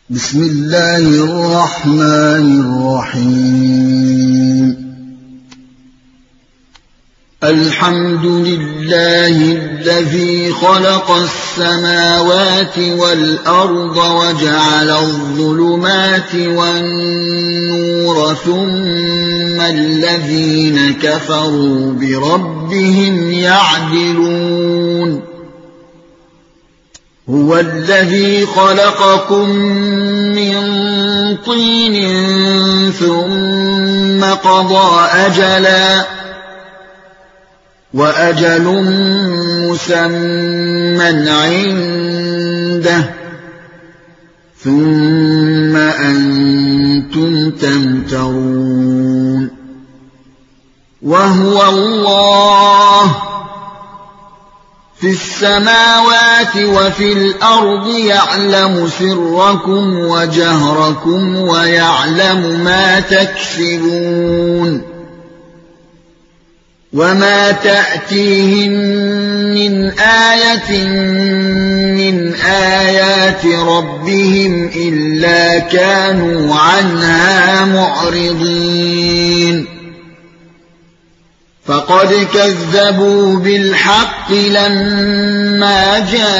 بسم الله الرحمن الرحيم الحمد لله الذي خلق السماوات والأرض وجعل الظلمات والنور ثم الذين كفروا بربهم يعدلون هو الذي خلقكم من طين ثم قضى أجلا وأجل مسمى عنده ثم أنتم تمترون وهو الله في السماوات وفي الأرض يعلم سركم وجهركم ويعلم ما تكسبون وما تأتيهم من آية من آيات ربهم إلا كانوا عنها معرضين فقد كذبوا بالحق لما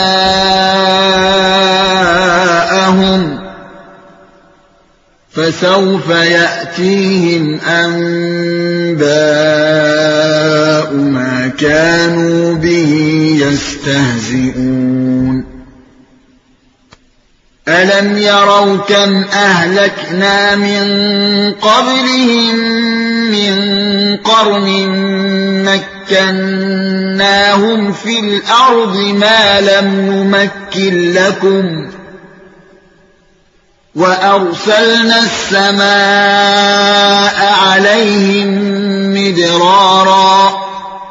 جاءهم فسوف يأتيهم أنباء ما كانوا به يستهزئون ألم يروا كم أهلكنا من قبلهم من قرن مكناهم في الأرض ما لم نمكن لكم وأرسلنا السماء عليهم مدرارا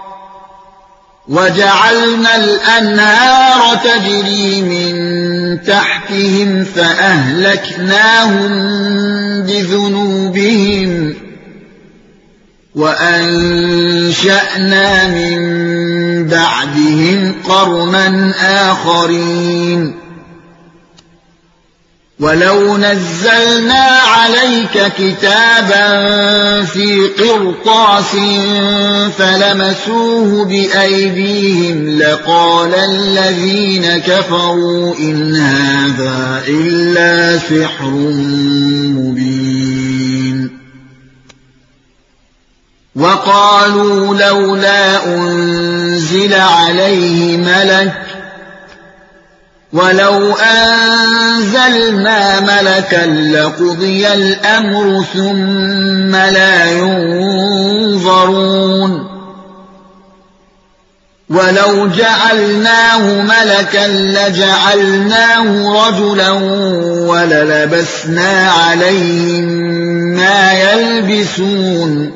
وجعلنا الأنهار تجري من تحتهم فأهلكناهم بذنوبهم وأنشأنا من بعدهم قرنا آخرين ولو نزلنا عليك كتابا في قرطاس فلمسوه بأيديهم لقال الذين كفروا إن هذا إلا سحر مبين وقالوا لولا أنزل عليه ملك ولو أنزلنا ملكا لقضي الأمر ثم لا ينظرون ولو جعلناه ملكا لجعلناه رجلا وللبسنا عليهم ما يلبسون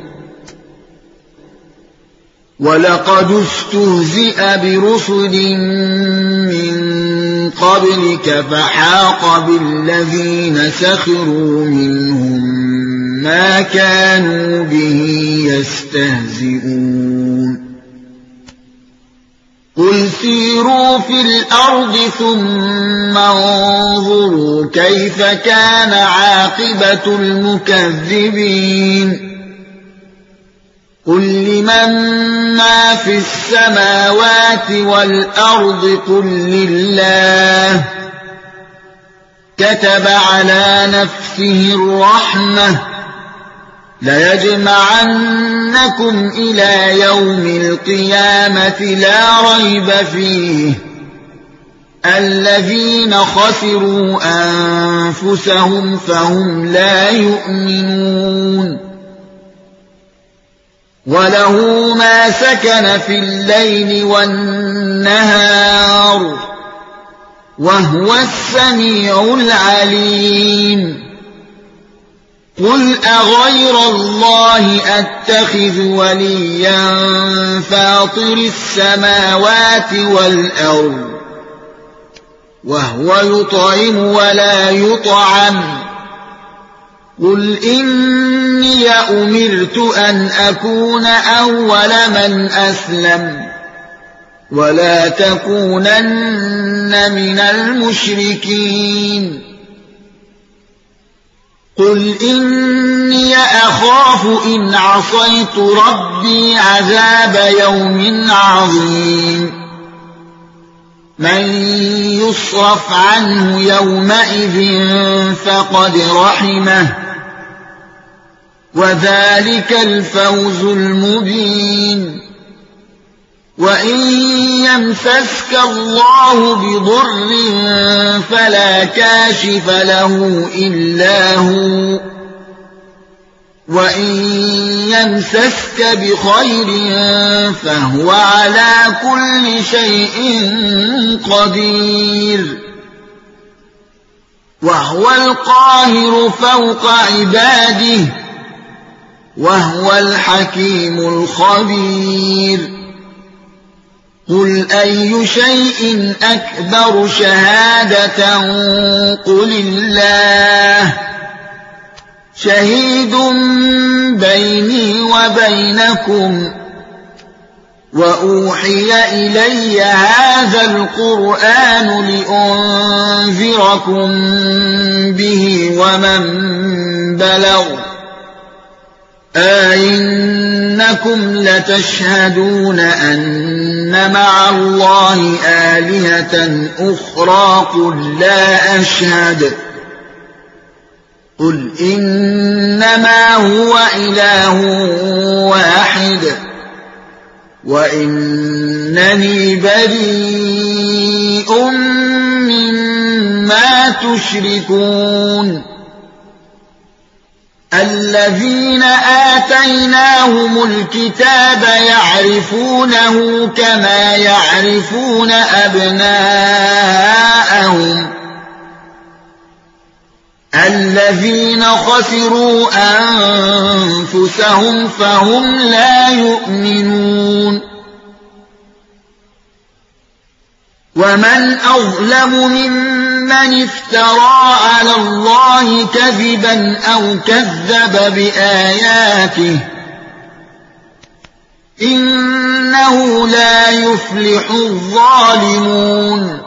ولقد استهزئ برسل من قبلك فحاق بالذين سخروا منهم ما كانوا به يستهزئون قل سيروا في الأرض ثم انظروا كيف كان عاقبة المكذبين قل لمن ما في السماوات والأرض قل لله كتب على نفسه الرحمة ليجمعنكم إلى يوم القيامة لا ريب فيه الذين خسروا أنفسهم فهم لا يؤمنون وله ما سكن في الليل والنهار وهو السميع العليم قل أغير الله أتخذ وليا فاطر السماوات والأرض وهو يطعم ولا يطعم قل إني أمرت أن أكون أول من أسلم ولا تكونن من المشركين قل إني أخاف إن عصيت ربي عذاب يوم عظيم من يصرف عنه يومئذ فقد رحمه وذلك الفوز المبين وإن يمسسك الله بضر فلا كاشف له إلا هو وإن يمسسك بخير فهو على كل شيء قدير وهو القاهر فوق عباده وهو الحكيم الخبير قل أي شيء أكبر شهادة قل الله شهيد بيني وبينكم وأوحي إلي هذا القرآن لأنذركم به ومن بلغ أئنكم لتشهدون أن مع الله آلهة أخرى قل لا أشهد قل إنما هو إله واحد وإنني بريء مما تشركون الذين آتيناهم الكتاب يعرفونه كما يعرفون أبناءهم الذين خسروا أنفسهم فهم لا يؤمنون ومن أظلم ممن افترى على الله كذبا أو كذب بآياته إنه لا يفلح الظالمون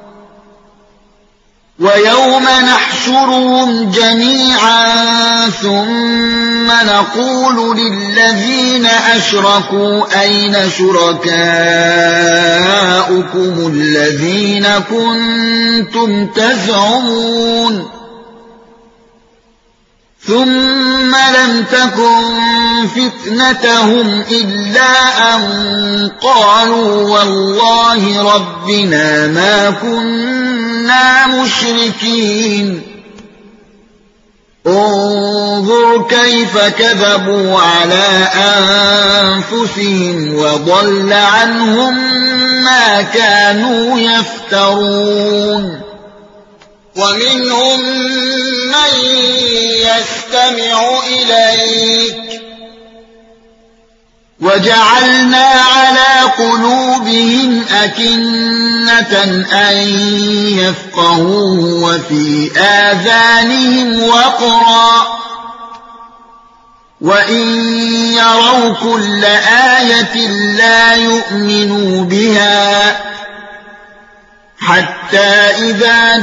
ويوم نحشرهم جميعا ثم نقول للذين أشركوا أين شركاؤكم الذين كنتم تزعمون ثم لم تكن فتنتهم إلا أن قالوا والله ربنا ما كنا مشركين انظر كيف كذبوا على أنفسهم وضل عنهم ما كانوا يفترون ومنهم من يستمع إليك وجعلنا على قلوبهم أكنة أن يفقهوه وفي آذانهم وقرا وإن يروا كل آية لا يؤمنوا بها حتى إذا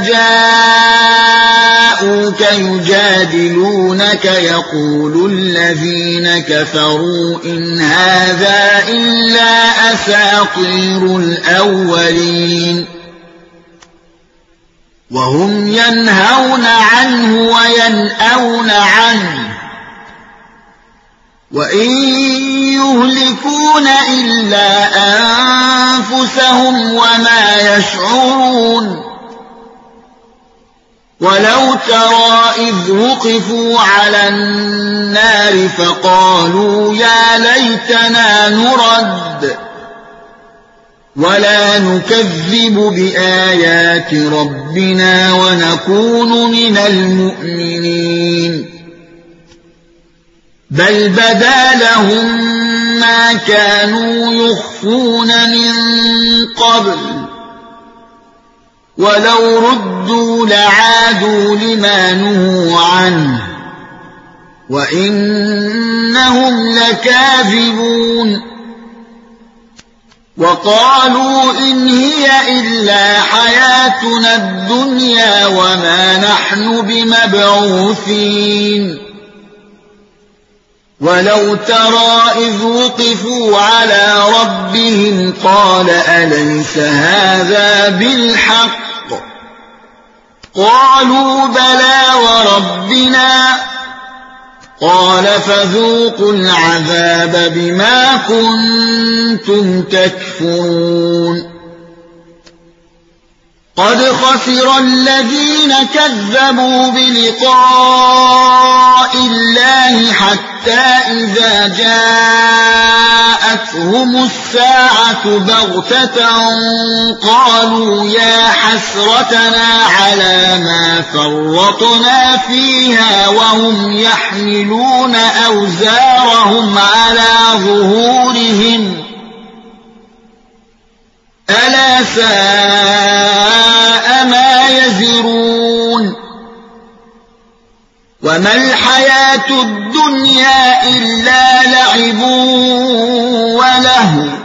جاءوك يجادلونك يقول الذين كفروا إن هذا إلا أساطير الأولين وهم ينهون عنه وينأون عنه وإن يهلكون إلا أنفسهم وما يشعرون ولو ترى إذ وقفوا على النار فقالوا يا ليتنا نرد ولا نكذب بآيات ربنا ونكون من المؤمنين بل بدا لهم ما كانوا يخفون من قبل ولو ردوا لعادوا لما نهوا عنه وإنهم لكاذبون وقالوا إن هي إلا حياتنا الدنيا وما نحن بمبعوثين ولو ترى إذ وقفوا على ربهم قال أليس هذا بالحق قالوا بلى وربنا قال فذوقوا العذاب بما كنتم تكفرون قد خسر الذين كذبوا بلقاء الله حتى إذا جاءتهم الساعة بغتة قالوا يا حسرتنا على ما فرطنا فيها وهم يحملون أوزارهم على ظهورهم ألا ساء ما يزرون وما الحياة الدنيا إلا لعب وله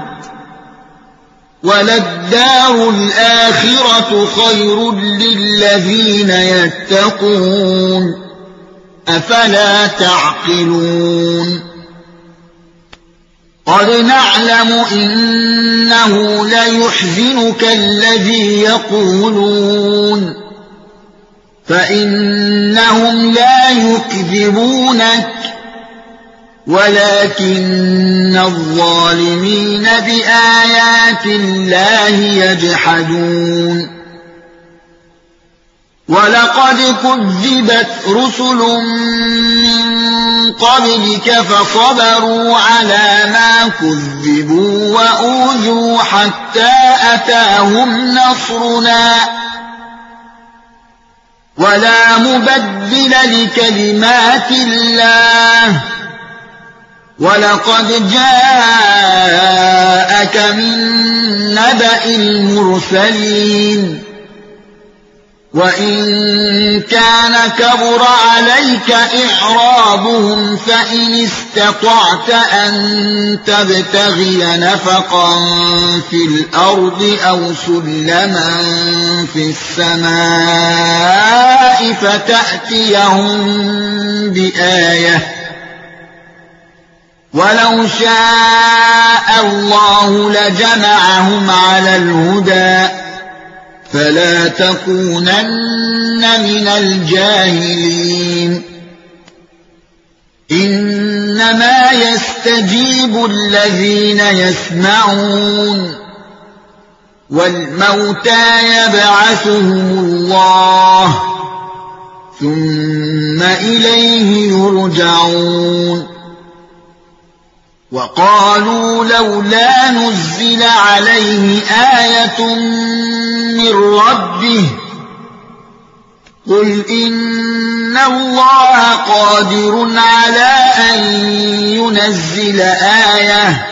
وللدار الآخرة خير للذين يتقون أفلا تعقلون قد نعلم إنه ليحزنك الذي يقولون فإنهم لا يكذبونك ولكن الظالمين بآيات الله يجحدون ولقد كذبت رسل من قبلك فصبروا على ما كذبوا وأوذوا حتى أتاهم نصرنا ولا مبدل لكلمات الله ولقد جاءك من نبأ المرسلين وإن كان كبر عليك إعراضهم فإن استطعت أن تبتغي نفقا في الأرض أو سلما في السماء فتأتيهم بآية ولو شاء الله لجمعهم على الهدى فلا تكونن من الجاهلين إنما يستجيب الذين يسمعون والموتى يبعثهم الله ثم إليه يرجعون وقالوا لولا نزل عليه آية من ربه قل إن الله قادر على أن ينزل آية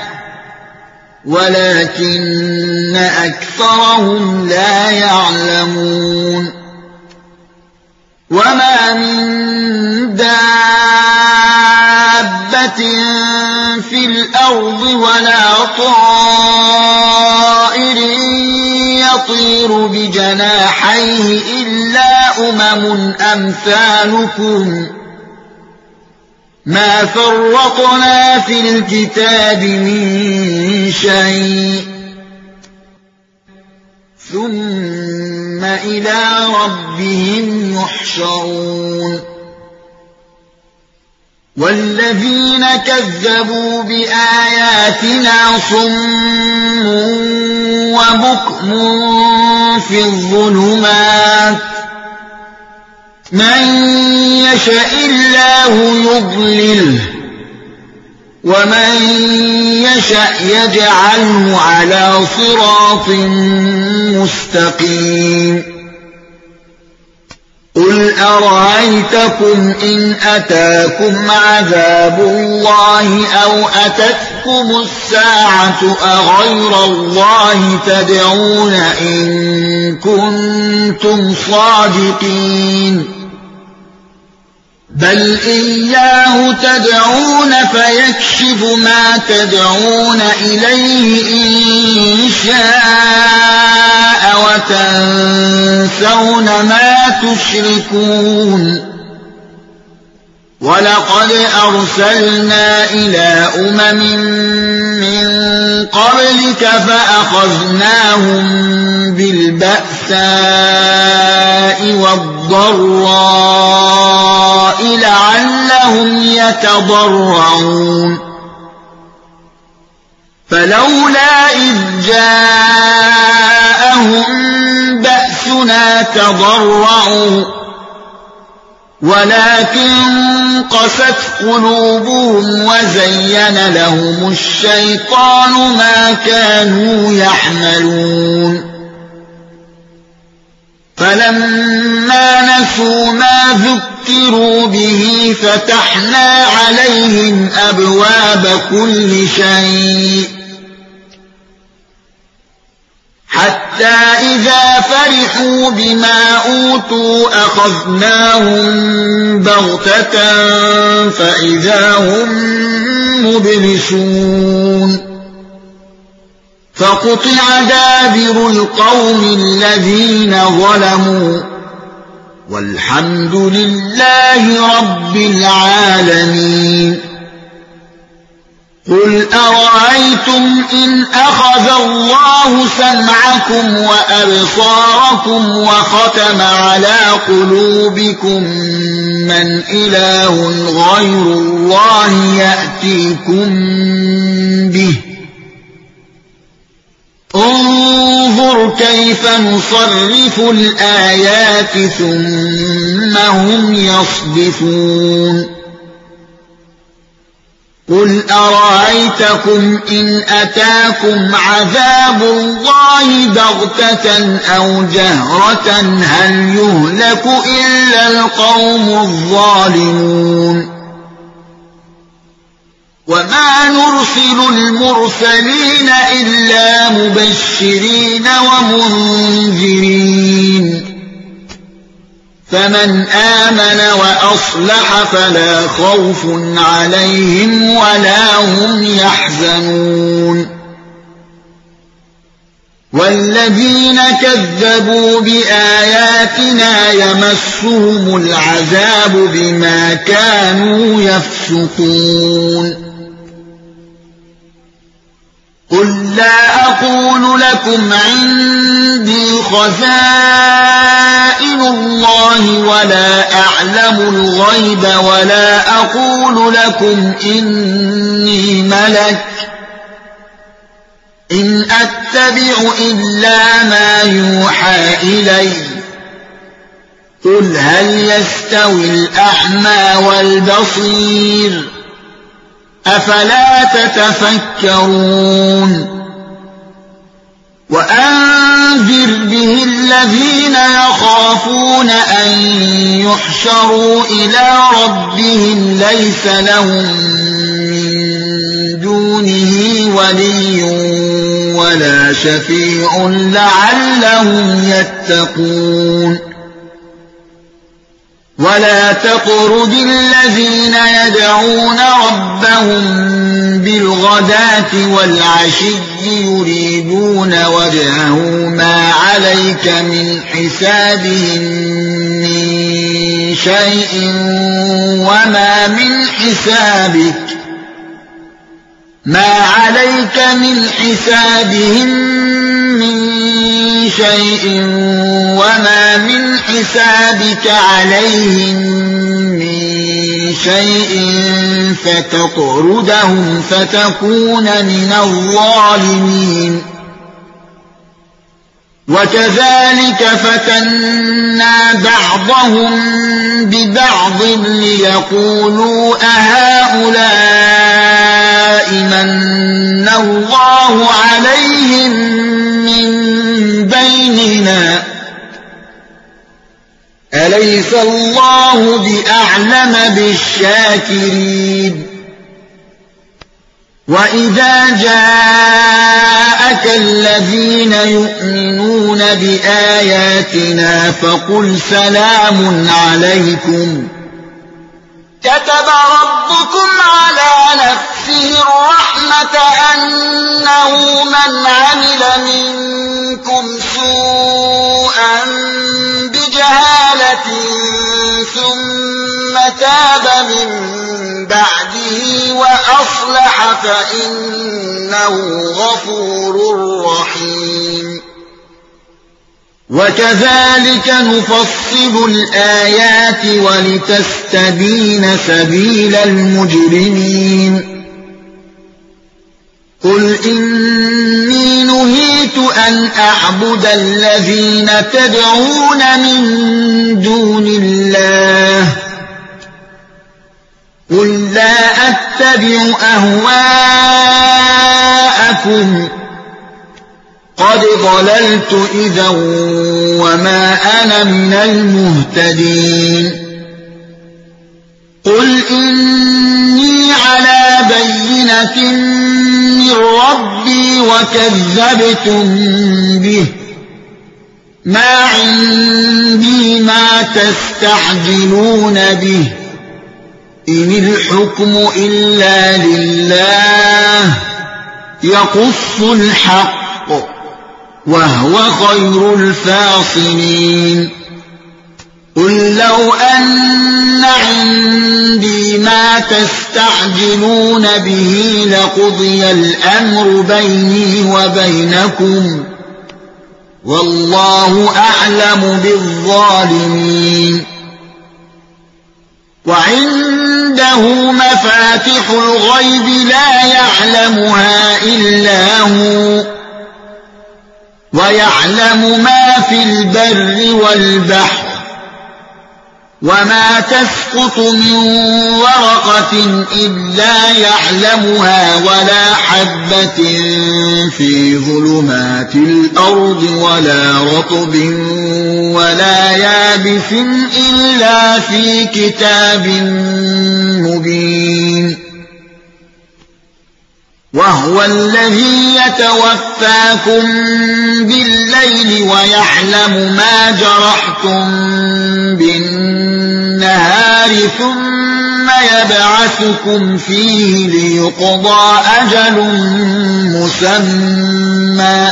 ولكن أكثرهم لا يعلمون وما من دابة في الأرض ولا طائر يطير بجناحيه إلا أمثالكم ما فرطنا في الكتاب من شيء ثم إلى ربهم يحشرون والذين كذبوا بآياتنا صم وبكم في الظلمات من يشاء الله يضلله ومن يشاء يجعله على صراط مستقيم قل أرأيتكم إن أتاكم عذاب الله أو أتتكم الساعة أغير الله تدعون إن كنتم صادقين بل إياه تدعون فيكشف ما تدعون إليه إن شاء وتنسون ما تشركون ولقد أرسلنا إلى من قبلك فأخذناهم بالبأساء والضراء لعلهم يتضرعون فلولا إذ جاءهم بأسنا تضرعوا ولكن قست قلوبهم وزين لهم الشيطان ما كانوا يحملون فلما نسوا ما ذكروا به فتحنا عليهم أبواب كل شيء حتى إذا فرحوا بما أوتوا أخذناهم بغتة فإذا هم مبلسون فقطع دابر القوم الذين ظلموا والحمد لله رب العالمين قل أرأيتم إن أخذ الله سمعكم وأبصاركم وختم على قلوبكم من إله غير الله يأتيكم به انظر كيف نصرف الآيات ثم هم يصدفون قل أرأيتكم إن أتاكم عذاب الله بغتة أو جهرة هل يهلك إلا القوم الظالمون وما نرسل المرسلين إلا مبشرين ومنذرين فمن آمن وأصلح فلا خوف عليهم ولا هم يحزنون والذين كذبوا بآياتنا يمسهم العذاب بما كانوا يفسقون قل لا أقول لكم عندي خزائن الله ولا أعلم الغيب ولا أقول لكم إني ملك إن أتبع إلا ما يوحى إلي قل هل يستوي الأعمى والبصير أفلا تتفكرون وأنذر به الذين يخافون أن يحشروا إلى ربهم ليس لهم من دونه ولي ولا شفيع لعلهم يتقون ولا تطرد الذين يدعون ربهم بالغداة والعشي يريدون وجهه ما عليك من حسابهم من شيء وما من حسابك ما عليك من حسابهم من شيء وما من حسابك عليهم من شيء فتطردهم فتكون من الظالمين وكذلك فتنا بعضهم ببعض ليقولوا أهؤلاء من الله عليهم من بيننا أليس الله بأعلم بالشاكرين وإذا جاءك الذين يؤمنون بآياتنا فقل سلام عليكم كتب ربكم على نفسه الرحمة أنه من عمل منكم سوءا بجهالة ثم تاب من بعده وأصلح فإنه غفور رحيم وكذلك نفصل الآيات ولتستبين سبيل المجرمين قل إني نهيت أن أعبد الذين تدعون من دون الله قل لا أتبع أهواءكم قد ضللت إذا وما أنا من المهتدين قل إني على بينة من ربي وكذبتم به ما عندي ما تستعجلون به إن الحكم إلا لله يقص الحق وهو خير الفاصلين قل لو أن عندي ما تستعجلون به لقضي الأمر بيني وبينكم والله أعلم بالظالمين وعنده مفاتح الغيب لا يعلمها إلا هو ويعلم ما في البر والبحر وما تسقط من ورقة إلا يعلمها ولا حبة في ظلمات الأرض ولا رطب ولا يابس إلا في كتاب مبين وهو الذي يتوفاكم بالليل ويعلم ما جرحتم بالنهار ثم يبعثكم فيه ليقضى أجل مسمى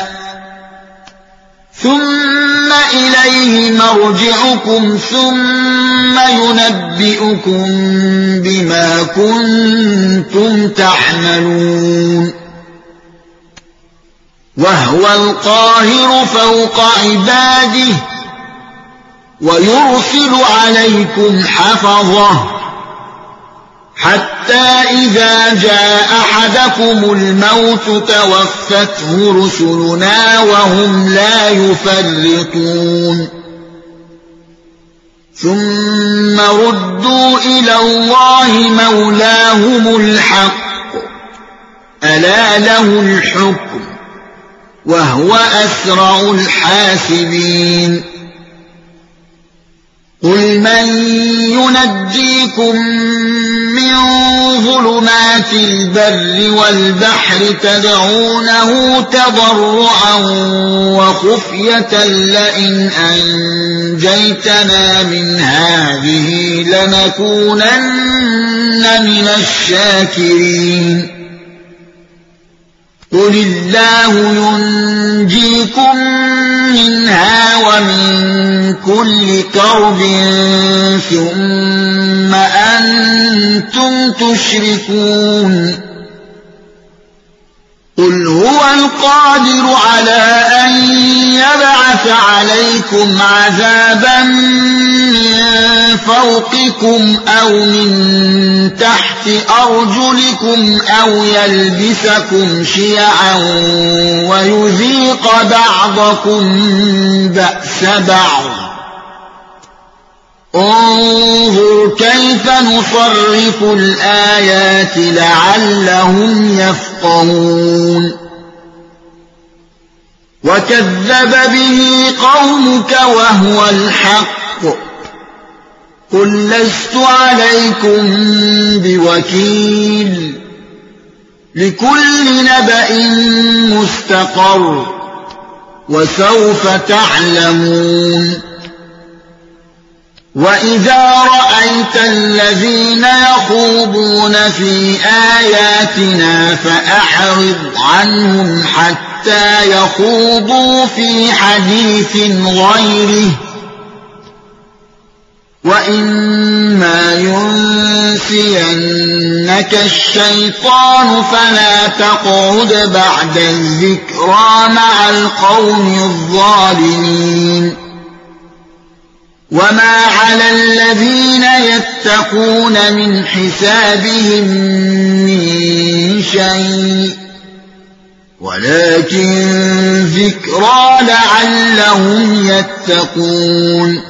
ثم إليه مرجعكم ثم ينبئكم بما كنتم تعملون وهو القاهر فوق عباده ويرسل عليكم حفظه حتى إذا جاء أحدكم الموت توفته رسلنا وهم لا يفرطون ثم ردوا إلى الله مولاهم الحق ألا له الحكم وهو أسرع الحاسبين قل من ينجيكم من ظلمات البر والبحر تدعونه تضرعا وخفية لئن أنجيتنا من هذه لنكونن من الشاكرين قل الله ينجيكم منها ومن كل كرب ثم أنتم تشركون قل هو القادر على أن يبعث عليكم عذابا من فوقكم أو من تحت أرجلكم أو يلبسكم شيعا ويذيق بعضكم بأس بعض انظر كيف نصرف الآيات لعلهم يفقهون وكذب به قومك وهو الحق قل لست عليكم بوكيل لكل نبأ مستقر،،، وسوف تعلمون. وَإِذَا رَأَيْتَ الَّذِينَ يَخُوضُونَ فِي آيَاتِنَا فَأَعْرِضْ عَنْهُمْ حَتَّى يَخُوضُوا فِي حَدِيثٍ غَيْرِهِ وَإِمَّا يُنسِيَنَّكَ الشَّيْطَانُ فَلَا تَقْعُدْ بَعْدَ الذِّكْرَىٰ مَعَ الْقَوْمِ الظَّالِمِينَ وَمَا عَلَى الَّذِينَ يَتَّقُونَ مِنْ حِسَابِهِم مِّن شَيْءٍ وَلَكِن ذِكْرَىٰ لَعَلَّهُمْ يَتَّقُونَ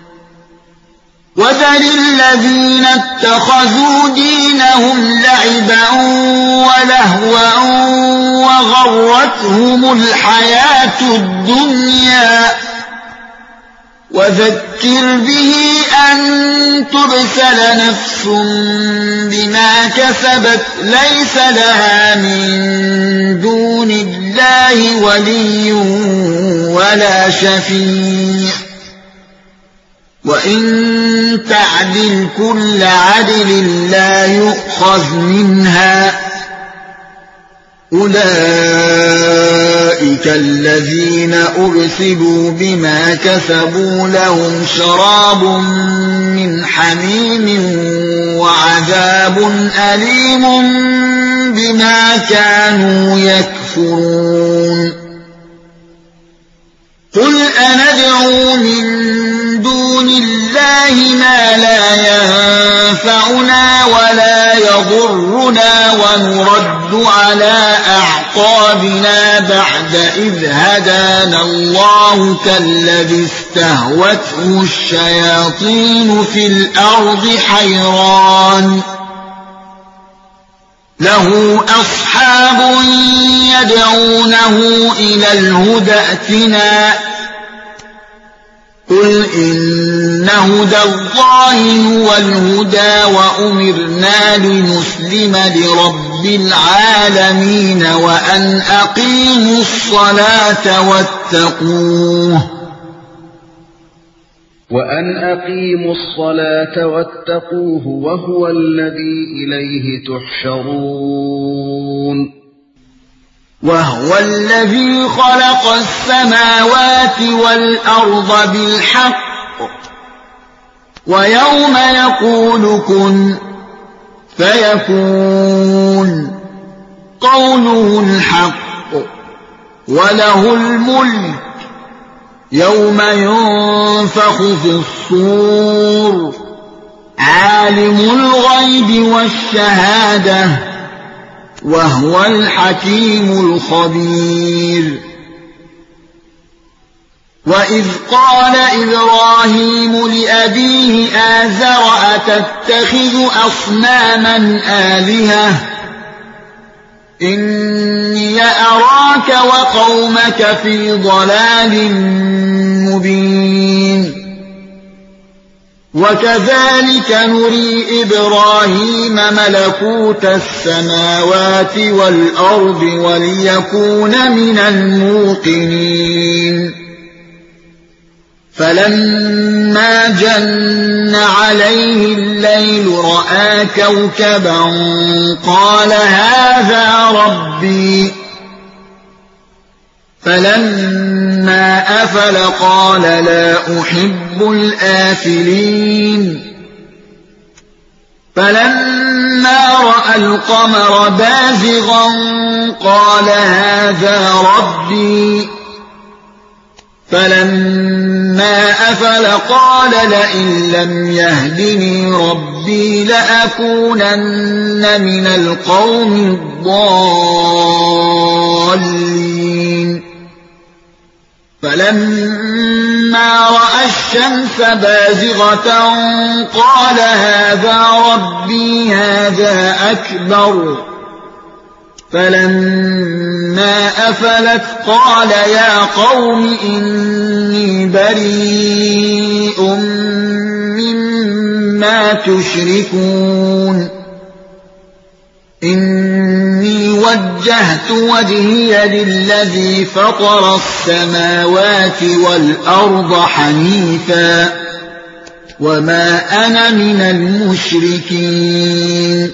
وَذَرِ الَّذِينَ اتَّخَذُوا دِينَهُمْ لَعِبًا وَلَهْوًا وَغَرَّتْهُمُ الْحَيَاةُ الدُّنْيَا وَذَكِّرْ بِهِ أَن تُبْسَلَ نَفْسٌ بِمَا كَسَبَتْ لَيْسَ لَهَا مِن دُونِ اللَّهِ وَلِيٌّ وَلَا شَفِيعٌ وَإِن تَعْدِلْ كُلَّ عَدْلٍ لَّا يُؤْخَذْ مِنْهَا أُولَئِكَ الَّذِينَ أُبْسِلُوا بِمَا كَسَبُوا لَهُمْ شَرَابٌ مِّنْ حَمِيمٍ وَعَذَابٌ أَلِيمٌ بِمَا كَانُوا يَكْفُرُونَ قُلْ أَنَدْعُو مِن دُونِ اللَّهِ مَا لَا يَنفَعُنَا وَلَا يَضُرُّنَا وَنُرَدُّ عَلَىٰ أَعْقَابِنَا بَعْدَ إِذْ هَدَانَا اللَّهُ كَالَّذِي اسْتَهْوَتْهُ الشَّيَاطِينُ فِي الْأَرْضِ حَيْرَانٌ لَّهُ أَصْحَابٌ يَدْعُونَهُ إِلَى الْهُدَى ائْتِنَا قُلْ إِنَّ هُدَى اللَّهِ هُوَ الْهُدَىٰ وَأُمِرْنَا لِنُسْلِمَ لِرَبِّ الْعَالَمِينَ وَأَنْ أَقِيمُوا الصَّلَاةَ وَاتَّقُوهُ وَهُوَ الَّذِي إِلَيْهِ تُحْشَرُونَ وَهُوَ الَّذِي خَلَقَ السَّمَاوَاتِ وَالْأَرْضَ بِالْحَقِّ وَيَوْمَ يَقُولُ كُن فَيَكُونُ قَوْلُهُ الْحَقُّ وَلَهُ الْمُلْكُ يَوْمَ يُنفَخُ فِي الصُّورِ عَالِمُ الْغَيْبِ وَالشَّهَادَةِ وَهُوَ الْحَكِيمُ الْخَبِيرُ وَإِذْ قَالَ إِبْرَاهِيمُ لِأَبِيهِ آزَرَ أَتَتَّخِذُ أَصْنَامًا آلِهَةً إِنِّي أَرَاكَ وَقَوْمَكَ فِي ضَلَالٍ مُّبِينٍ وَكَذَلِكَ نُرِي إِبْرَاهِيمَ مَلَكُوتَ السَّمَاوَاتِ وَالْأَرْضِ وَلِيَكُونَ مِنَ الْمُوقِنِينَ فَلَمَّا جَنَّ عَلَيْهِ اللَّيْلُ رَأَىٰ كَوْكَبًا قَالَ هَٰذَا رَبِّي فَلَمَّا أَفَلَ قَالَ لَا أُحِبُّ الْآفِلِينَ فَلَمَّا رَأَى الْقَمَرَ بَازِغًا قَالَ هَٰذَا رَبِّي فَلَمَّا أَفَلَ قَالَ لَئِن لَّمْ يَهْدِنِي رَبِّي لَأَكُونَنَّ مِنَ الْقَوْمِ الضَّالِّينَ فَلَمَّا رَأَى الشَّمْسَ بَازِغَةً قَالَ هَٰذَا رَبِّي هَٰذَا أَكْبَرُ فَلَمَّا أَفَلَتْ قَالَ يَا قَوْمِ إِنِّي بَرِيءٌ مِّمَّا تُشْرِكُونَ إِنِّي وَجَّهْتُ وَجْهِيَ لِلَّذِي فَطَرَ السَّمَاوَاتِ وَالْأَرْضَ حَنِيفًا وما أنا من المشركين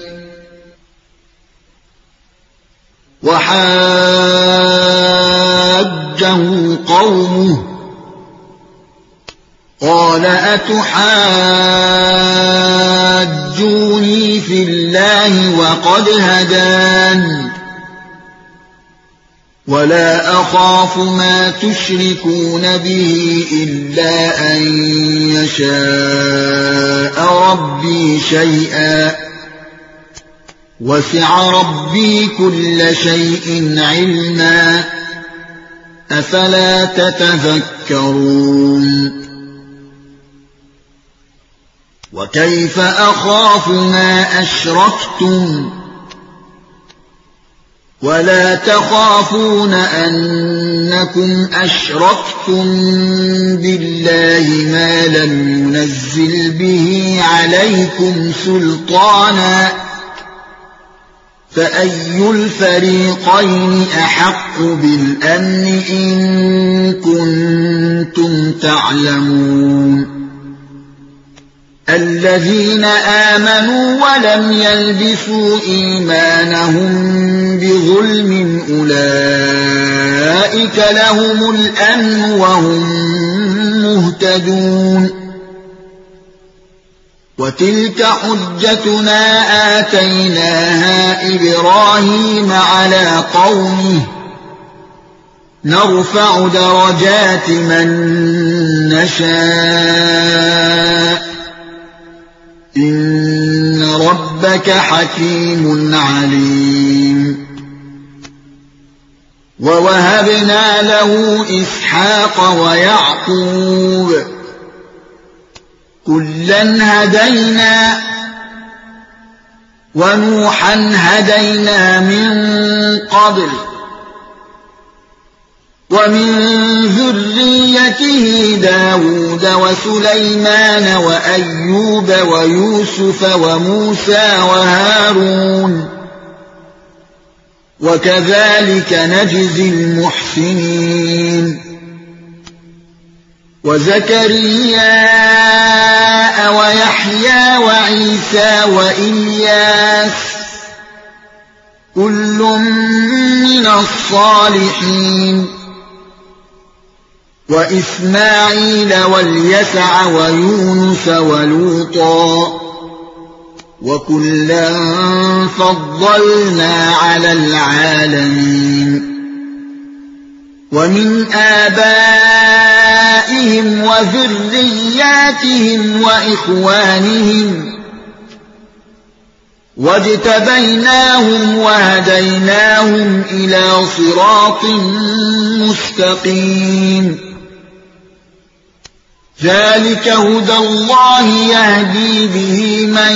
وحاجه قومه قال أتحاجوني في الله وقد هدان ولا أخاف ما تشركون به إلا أن يشاء ربي شيئا وسع ربي كل شيء علما أفلا تتذكرون وكيف أخاف ما أشركتم ولا تخافون أنكم أشركتم بالله ما لم ينزل به عليكم سلطانا فأي الفريقين أحق بالأمن إن كنتم تعلمون الذين آمنوا ولم يلبسوا إيمانهم بظلم أولئك لهم الأمن وهم مهتدون وتلك حجتنا آتيناها إبراهيم على قومه نرفع درجات من نشاء إن ربك حكيم عليم ووهبنا له إسحاق ويعقوب كلا هدينا ونوحا هدينا من قبل ومن ذريته داود وسليمان وأيوب ويوسف وموسى وهارون وكذلك نجزي المحسنين وزكريا ويحيى وعيسى وإلياس كل من الصالحين وإسماعيل واليسع ويونس ولوطا وكلا فضلنا على العالمين ومن آبائهم وذرياتهم وإخوانهم واجتبيناهم وهديناهم إلى صراط مستقيم ذلك هدى الله يهدي به من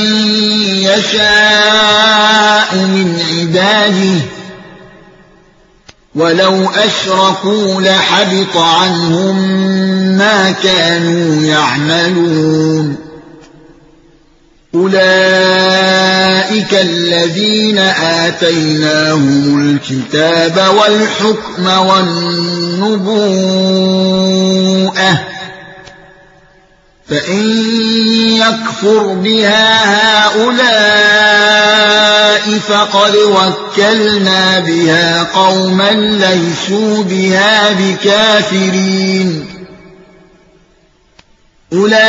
يشاء من عباده ولو أشركوا لحبط عنهم ما كانوا يعملون أولئك الذين آتيناهم الكتاب والحكم والنبوءة فإن يكفر بها هؤلاء فقد وكلنا بها قوما ليسوا بها بكافرين أولئك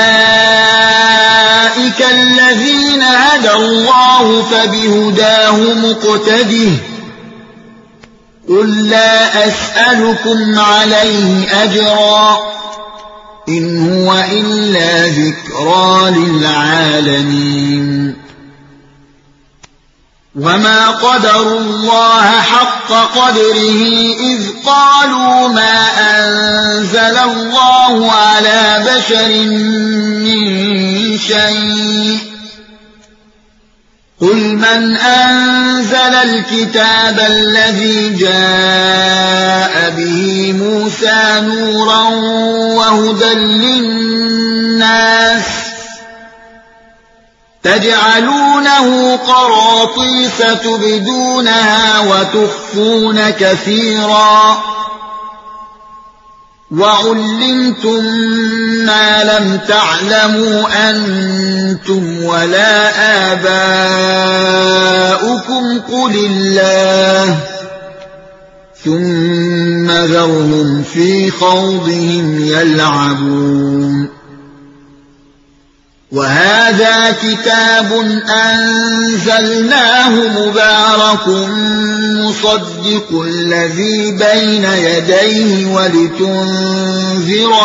الذين هدى الله فبهداه مقتده قل لا أسألكم عليه أجرا إن هو إلا ذكرى للعالمين وما قدروا الله حق قدره إذ قالوا ما أنزل الله على بشر من شيء قل من أنزل الكتاب الذي جاء به موسى نورا وهدى للناس تجعلونه قراطيس تبدونها وتخفون كثيرا وعلمتم ما لم تعلموا أنتم ولا آباؤكم قل الله ثم ذرهم في خوضهم يلعبون وهذا كتاب أنزلناه مبارك مصدق الذي بين يديه ولتنذر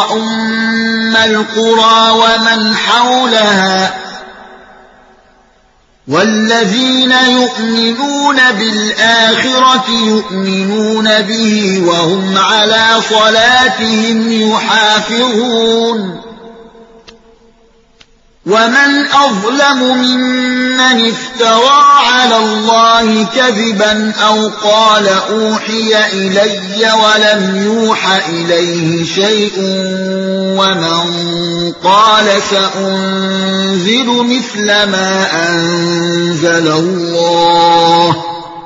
القرى ومن حولها والذين يؤمنون بالآخرة يؤمنون به وهم على صلاتهم يحافظون ومن أظلم ممن افترى على الله كذبا أو قال أوحي إلي ولم يوح إليه شيء ومن قال سأنزل مثل ما أنزل الله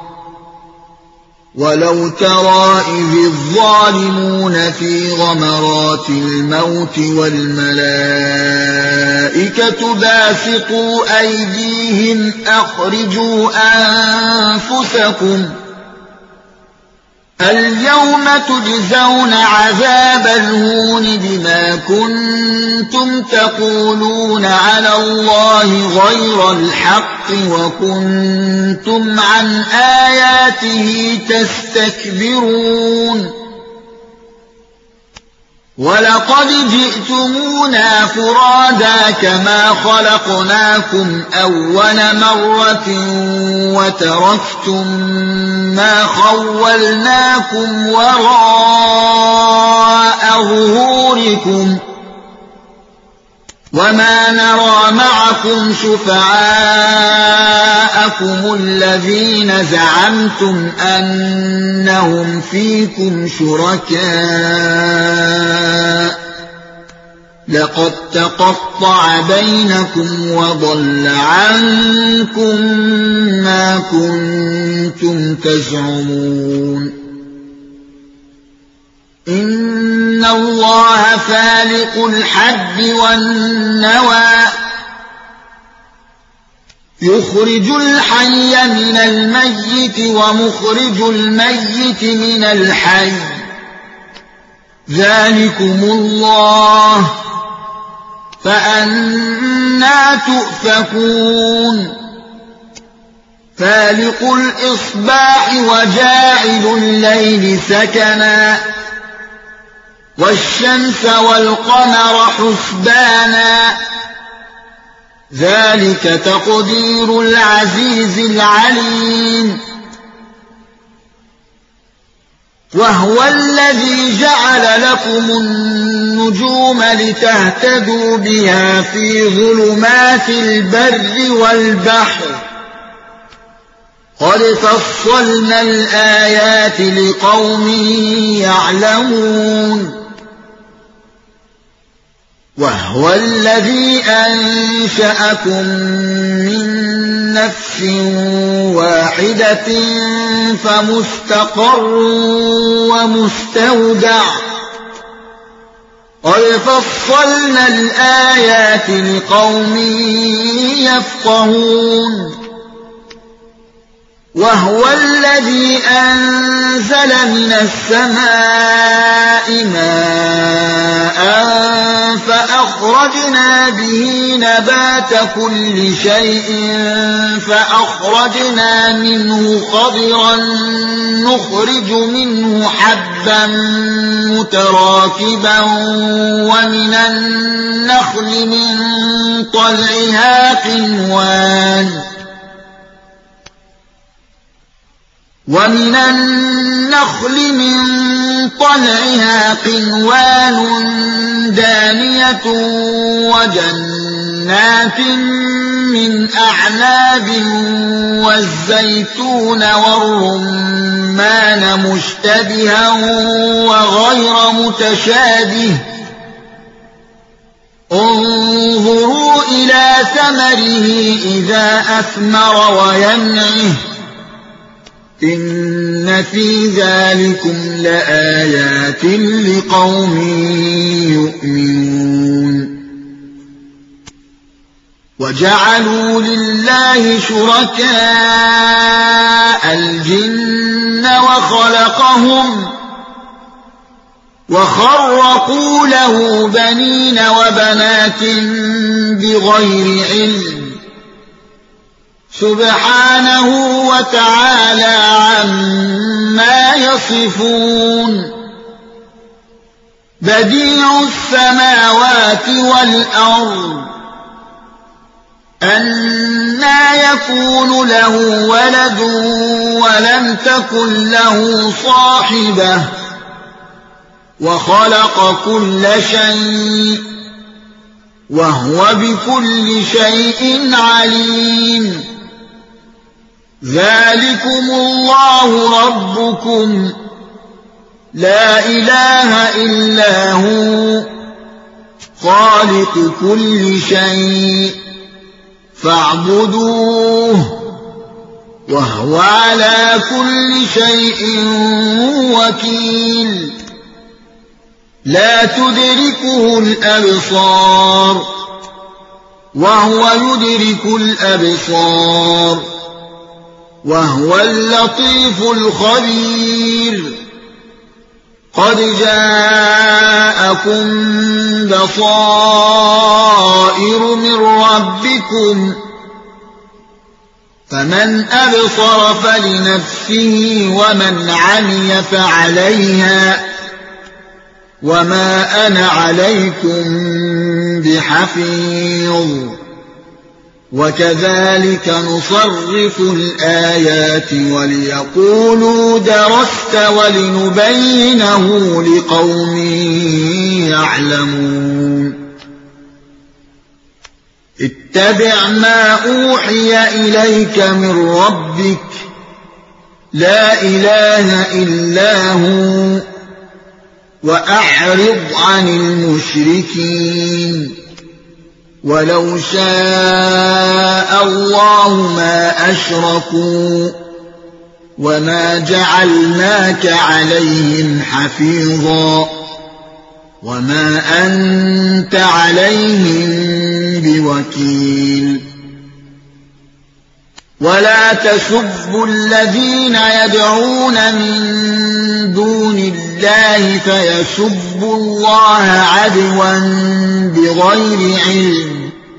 ولو ترى إذ الظالمون في غمرات الموت والملائكة باسطوا أيديهم أخرجوا أنفسكم اليوم تجزون عذاب الهون بما كنتم تقولون على الله غير الحق وكنتم عن آياته تستكبرون ولقد جئتمونا فرادا كما خلقناكم أول مرة وتركتم ما خولناكم وراء ظهوركم وما نرى معكم شفعاءكم الذين زعمتم أنهم فيكم شركاء لقد تقطع بينكم وضل عنكم ما كنتم تزعمون إن الله فالق الحب والنوى يخرج الحي من الميت ومخرج الميت من الحي ذلكم الله فأنى تؤفكون فالق الإصباح وجاعل الليل سكنا والشمس والقمر حسبانا ذلك تقدير العزيز العليم وهو الذي جعل لكم النجوم لتهتدوا بها في ظلمات البر والبحر قد فصلنا الآيات لقوم يعلمون وهو الذي أنشأكم من نفس واحدة فمستقر ومستودع قد فصلنا الآيات لقوم يفقهون وهو الذي أنزل من السماء ماء فأخرجنا به نبات كل شيء فأخرجنا منه خضرا نخرج منه حبا متراكبا ومن النخل من طلعها قنوان دانية وجنات من أعناب والزيتون والرمان مشتبها وغير متشابه انظروا إلى ثمره إذا أثمر وينعه إن في ذلكم لآيات لقوم يؤمنون وجعلوا لله شركاء الجن وخلقهم وخرقوا له بنين وبنات بغير علم سبحانه وتعالى عما يصفون بديع السماوات والأرض أنى يكون له ولد ولم تكن له صاحبة وخلق كل شيء وهو بكل شيء عليم ذلكم الله ربكم لا إله إلا هو خالق كل شيء فاعبدوه وهو على كل شيء وكيل لا تدركه الأبصار وهو يدرك الأبصار وهو اللطيف الخبير قد جاءكم بصائر من ربكم فمن أبصر فلنفسه ومن عمي فعليها وما أنا عليكم بحفيظ وكذلك نصرف الآيات وليقولوا درست ولنبينه لقوم يعلمون اتبع ما أوحي إليك من ربك لا إله إلا هو وأعرض عن المشركين ولو شاء الله ما أشركوا وما جعلناك عليهم حفيظا وما أنت عليهم بوكيل ولا تسبوا الذين يدعون من دون الله فيسبوا الله عدوا بغير علم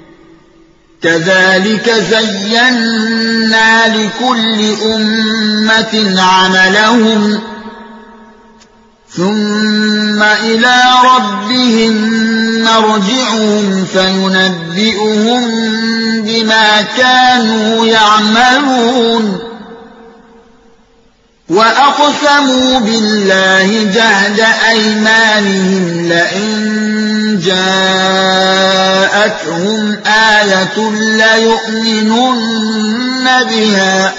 كذلك زينا لكل أمة عملهم ثم إلى ربهم مرجعهم فينبئهم بما كانوا يعملون وأقسموا بالله جهد أيمانهم لئن جاءتهم آية ليؤمنن بها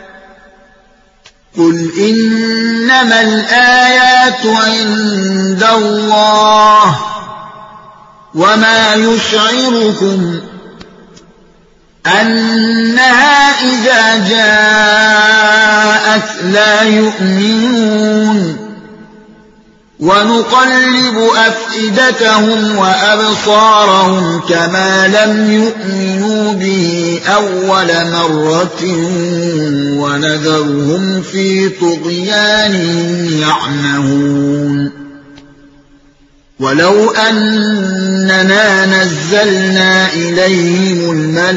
قل إنما الآيات عند الله وما يشعركم أنها إذا جاءت لا يؤمنون ونقلب أفئدتهم وأبصارهم كما لم يؤمنوا به أول مرة ونذرهم في طغيانهم يعمهون ولو أننا نزلنا إليهم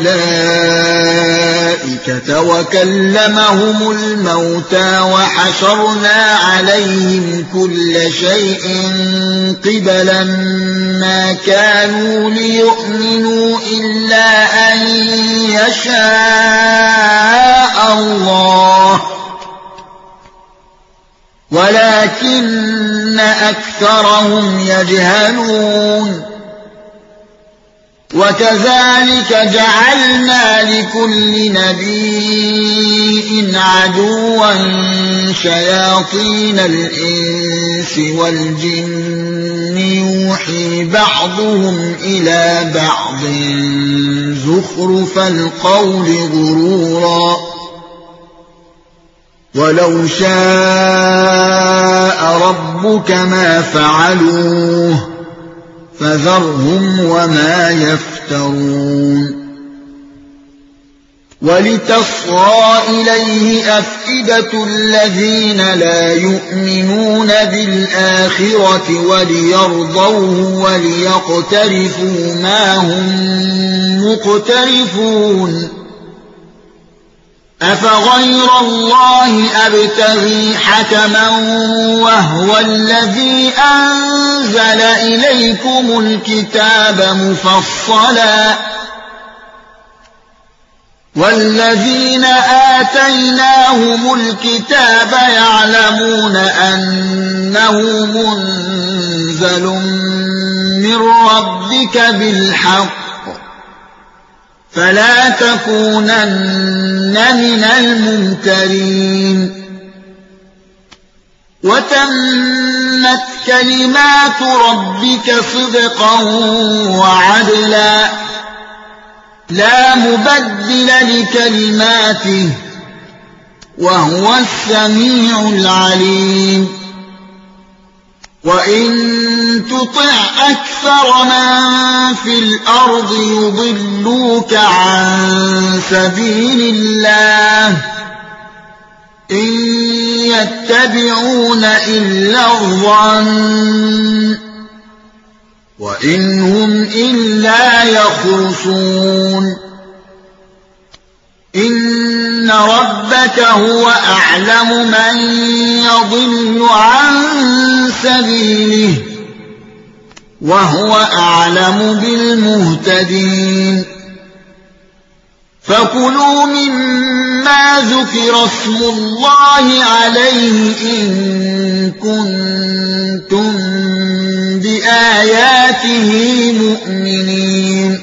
الملائكة وكلمهم الموتى وحشرنا عليهم كل شيء قبلا ما كانوا ليؤمنوا إلا أن يشاء الله ولكن أكثرهم يجهلون وكذلك جعلنا لكل نبي عدوا شياطين الإنس والجن يوحي بعضهم إلى بعض زخرف القول غرورا ولو شاء ربك ما فعلوه فذرهم وما يفترون ولتصغى إليه أفئدة الذين لا يؤمنون بالآخرة وليرضوه وليقترفوا ما هم مقترفون أفغير الله أبتغي حكما وهو الذي أنزل إليكم الكتاب مفصلا والذين آتيناهم الكتاب يعلمون أنه منزل من ربك بالحق فلا تكونن من الممترين وتمت كلمات ربك صدقا وعدلا لا مبدل لكلماته وهو السميع العليم وإن تطع أكثر من في الأرض يضلوك عن سبيل الله إن يتبعون إلا الظن وإن هم إلا يخرصون إن ربك هو أعلم من يضل عن سبيله وهو أعلم بالمهتدين فكلوا مما ذكر اسم الله عليه إن كنتم بآياته مؤمنين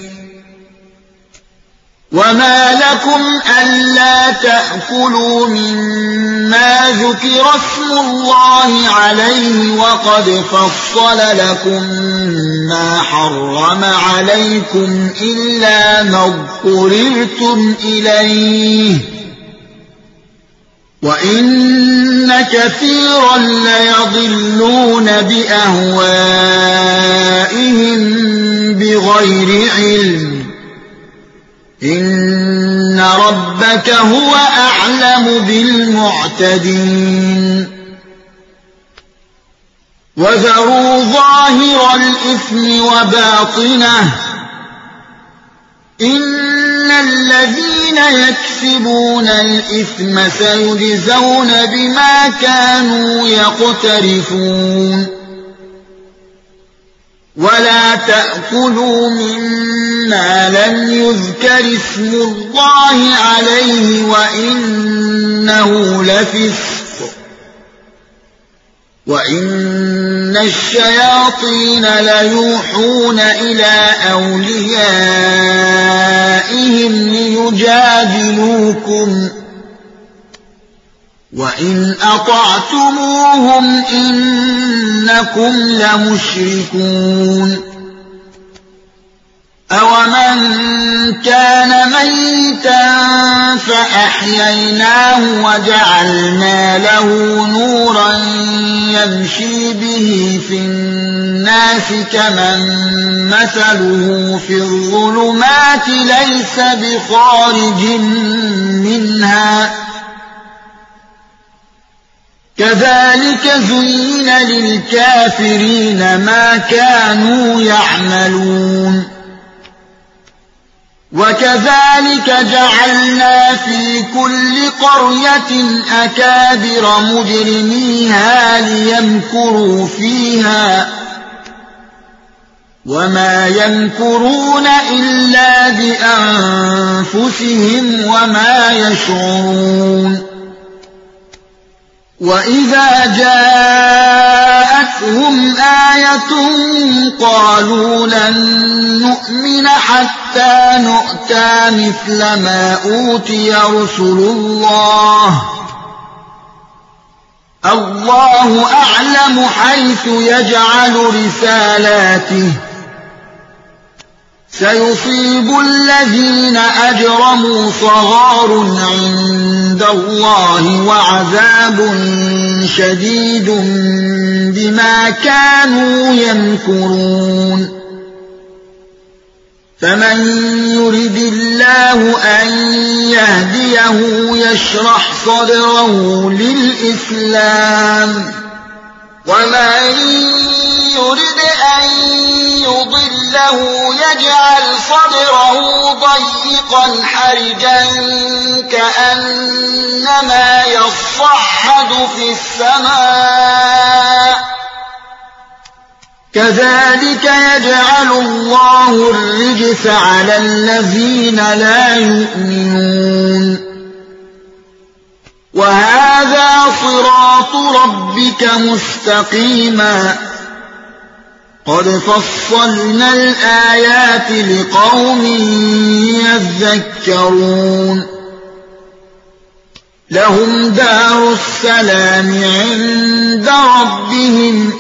وما لكم ألا تأكلوا مما ذكر اسم الله عليه وقد فصل لكم ما حرم عليكم إلا ما اضطررتم إليه وإن كثيرا ليضلون بأهوائهم بغير علم إن ربك هو أعلم بالمعتدين وذروا ظاهر الإثم وباطنه إن الذين يكسبون الإثم سيجزون بما كانوا يقترفون ولا تأكلوا مما لم يذكر اسم الله عليه وإنه لفسق وإن الشياطين ليوحون إلى أوليائهم ليجادلوكم وإن أطعتموهم إنكم لمشركون أومن كان ميتا فأحييناه وجعلنا له نورا يمشي به في الناس كمن مثله في الظلمات ليس بخارج منها كذلك زين للكافرين ما كانوا يعملون وكذلك جعلنا في كل قرية أكابر مجرميها ليمكروا فيها وما يمكرون إلا بأنفسهم وما يشعرون وإذا جاءتهم آية قالوا لن نؤمن حتى نؤتى مثل ما أوتي رسل الله الله أعلم حيث يجعل رسالاته سيصيب الذين أجرموا صغار عند الله وعذاب شديد بما كانوا يمكرون فمن يرد الله أن يهديه يشرح صدره للإسلام ومن يرد أن يضله يجعل صدره ضيقا حرجا كأنما يصعد في السماء كذلك يجعل الله الرجس على الذين لا يؤمنون وهذا صراط ربك مستقيما قد فصلنا الآيات لقوم يذكرون لهم دار السلام عند ربهم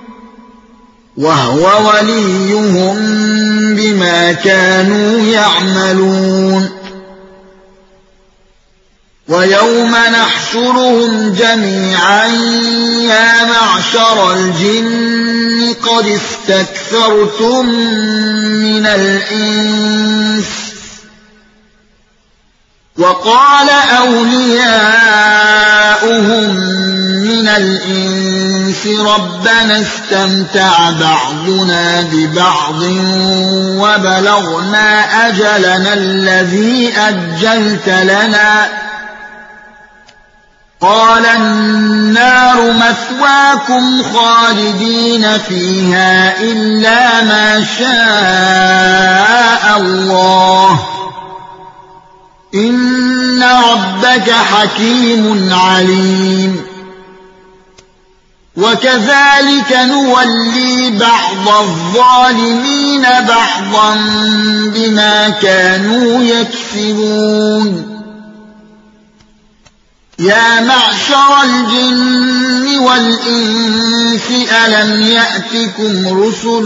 وهو وليهم بما كانوا يعملون ويوم نحشرهم جميعا يا معشر الجن قد استكثرتم من الإنس وقال أولياؤهم من الإنس ربنا استمتع بعضنا ببعض وبلغنا أجلنا الذي أجلت لنا قال النار مثواكم خالدين فيها إلا ما شاء الله إن ربك حكيم عليم وكذلك نولي بعض الظالمين بعضا بما كانوا يكسبون يا معشر الجن والإنس ألم يأتكم رسل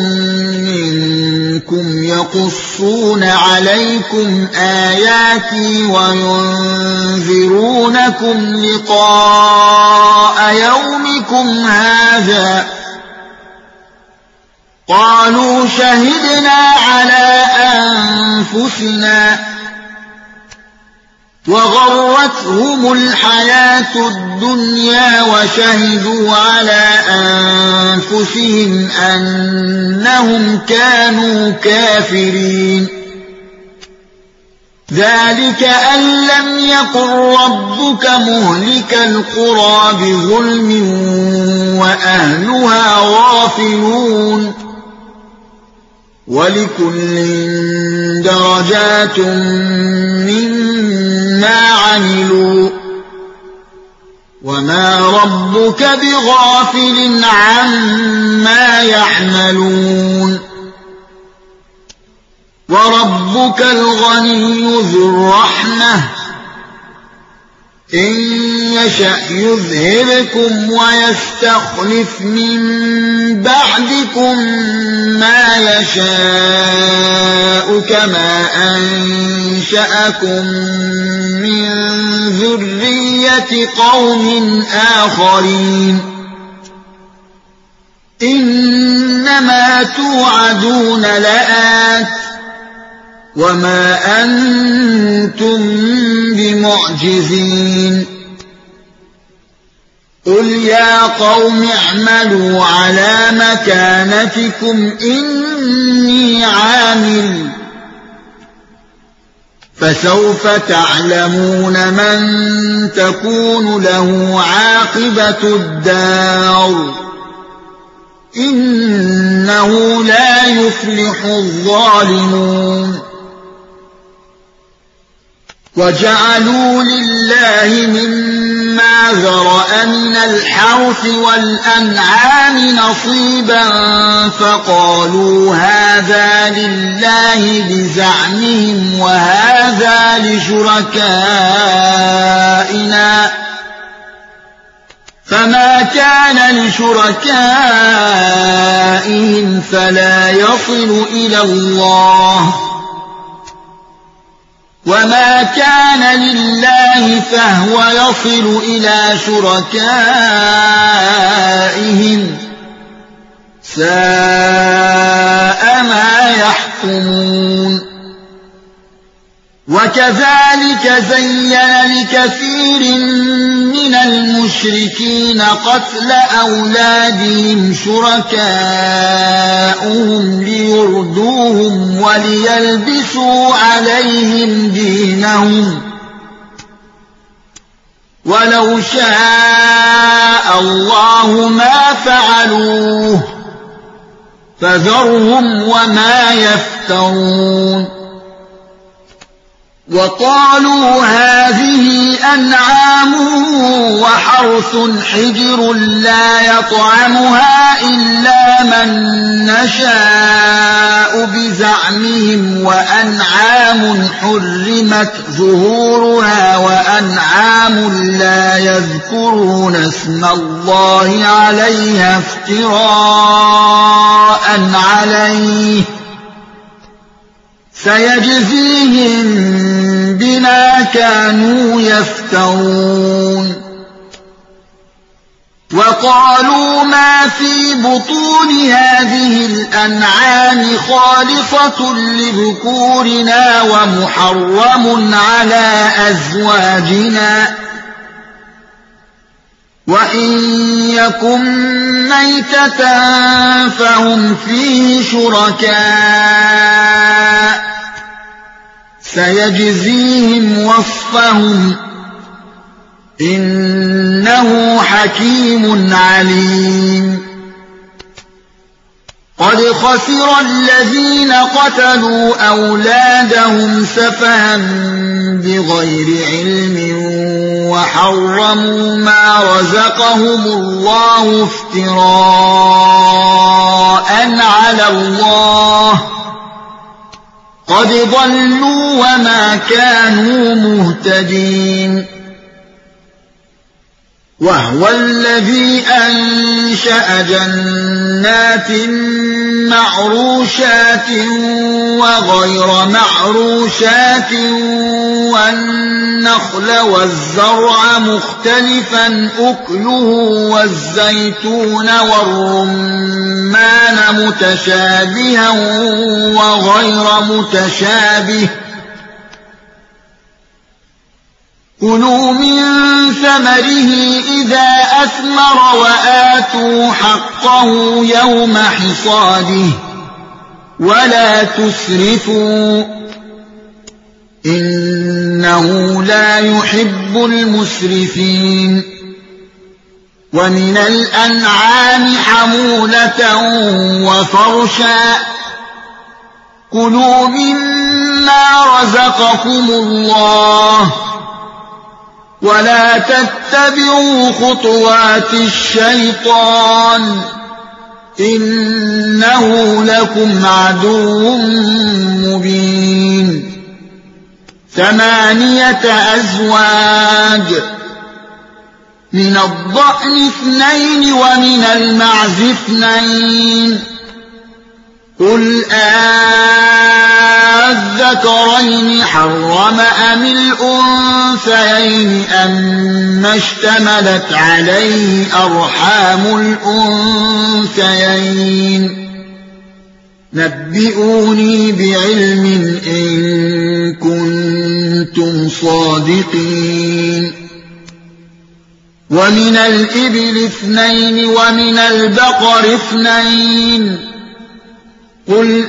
منكم يقصون عليكم آياتي وينذرونكم لقاء يومكم هذا قالوا شهدنا على أنفسنا وغرتهم الحياة الدنيا وشهدوا على أنفسهم أنهم كانوا كافرين ذلك أن لم يكن ربك مهلك القرى بظلم وأهلها غافلون ولكل درجات مما عملوا وما ربك بغافل عما يعملون وربك الغني ذو الرحمة إن يشأ يذهبكم ويستخلف من بعدكم ما يشاء كما أنشأكم من ذرية قوم آخرين إنما توعدون لآت وما أنتم بمعجزين قل يا قوم اعملوا على مكانتكم إني عامل فسوف تعلمون من تكون له عاقبة الدار إنه لا يفلح الظالمون وجعلوا لله مما ذرأ من الحرث والأنعام نصيبا فقالوا هذا لله بزعمهم وهذا لشركائنا فما كان لشركائهم فلا يصل إلى الله وما كان لله فهو يصل إلى شركائهم ساء ما يحكمون وكذلك زين لكثير من المشركين قتل أولادهم شركاؤهم ليردوهم وليلبسوا عليهم دينهم ولو شاء الله ما فعلوه فذرهم وما يفترون وقالوا هذه أنعام وحرث حجر لا يطعمها إلا من نشاء بزعمهم وأنعام حرمت ظهورها وأنعام لا يذكرون اسم الله عليها افتراء عليه سيجزيهم بما كانوا يفترون وقالوا ما في بطون هذه الأنعام خالصة لذكورنا ومحرم على أزواجنا وإن يكن ميتة فهم فيه شركاء سيجزيهم وصفهم إنه حكيم عليم قد خسر الذين قتلوا أولادهم سفها بغير علم وحرموا ما رزقهم الله افتراء على الله قد ضلوا وما كانوا مهتدين وهو الذي أنشأ جنات معروشات وغير معروشات والنخل والزرع مختلفا أكله والزيتون والرمان متشابها وغير متشابه كلوا من ثمره إذا أثمر وآتوا حقه يوم حصاده ولا تسرفوا إنه لا يحب المسرفين ومن الأنعام حمولة وفرشا كلوا مما رزقكم الله ولا تتبعوا خطوات الشيطان إنه لكم عدو مبين 8 أزواج من الضأن 2 ومن المعز 2 قل أذكرين حرم أم الأنثيين أما اشتملت عليه أرحام الأنثيين نبئوني بعلم إن كنتم صادقين ومن الإبل 2 ومن البقر 2 قل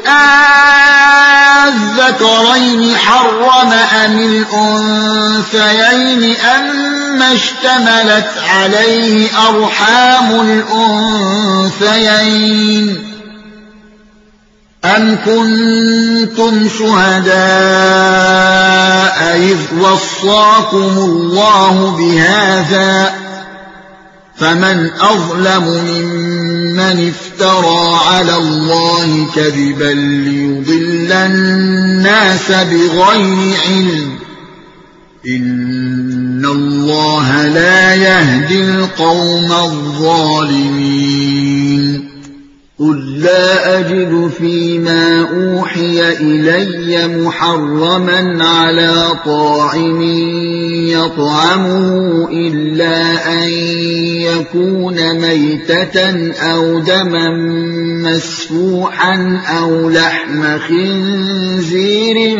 أذكرين حرم أم الأنثيين أما اشتملت عليه أرحام الأنثيين أم كنتم شهداء إذ وصاكم الله بهذا فمن أظلم ممن افترى على الله كذبا ليضل الناس بغير علم إن الله الله لا يهدي القوم الظالمين قل لا أجد فيما أوحي إلي محرما على طاعم يطعمه إلا أن يكون ميتة أو دما مسفوحا أو لحم خنزير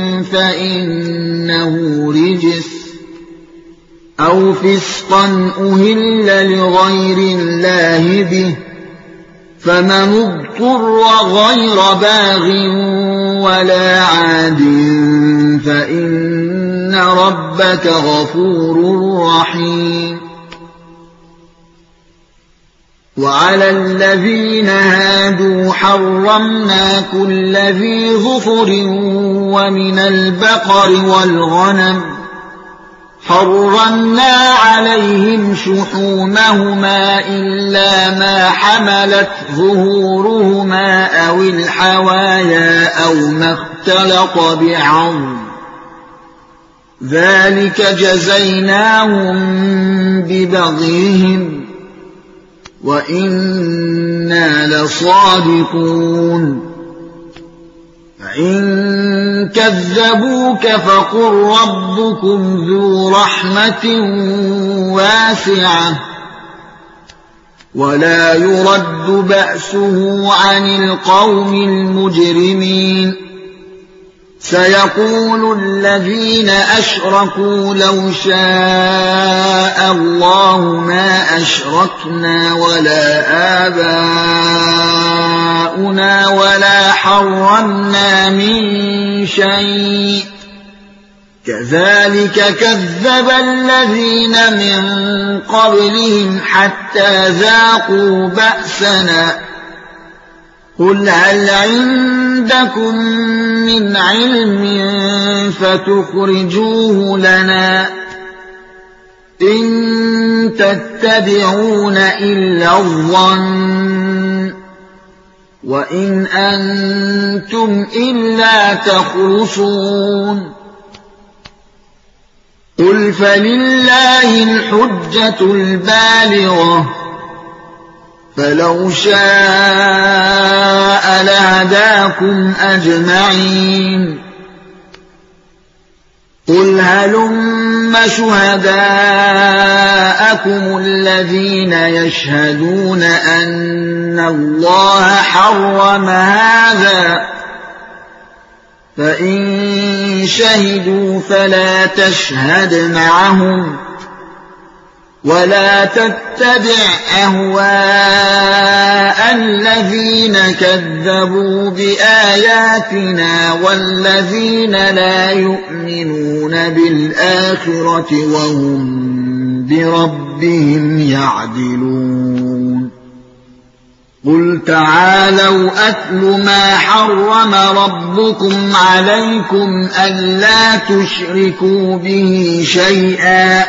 فإنه رجس أو فسقا أهل لغير الله به فمن اضطر غير باغ ولا عاد فإن ربك غفور رحيم وعلى الذين هادوا حرمنا كل ذي ظفر ومن البقر والغنم حرمنا عليهم شحومهما إلا ما حملت ظهورهما أو الحوايا أو ما اختلط بعظم ذلك جزيناهم ببغيهم وإنا لصادقون فإن كذبوك فقل ربكم ذو رحمة واسعة ولا يرد بأسه عن القوم المجرمين سيقول الذين أشركوا لو شاء الله ما أشركنا ولا آباؤنا ولا حرمنا من شيء كذلك كذب الذين من قبلهم حتى ذاقوا بأسنا قل هل عندكم من علم فتخرجوه لنا إن تتبعون إلا الظن وإن أنتم إلا تخرصون قل فلله الحجة البالغة فلو شاء لهداكم أجمعين قل هلم شهداءكم الذين يشهدون أن الله حرم هذا فإن شهدوا فلا تشهد معهم ولا تتبع أهواء الذين كذبوا بآياتنا والذين لا يؤمنون بالآخرة وهم بربهم يعدلون قل تعالوا أتل ما حرم ربكم عليكم ألا تشركوا به شيئا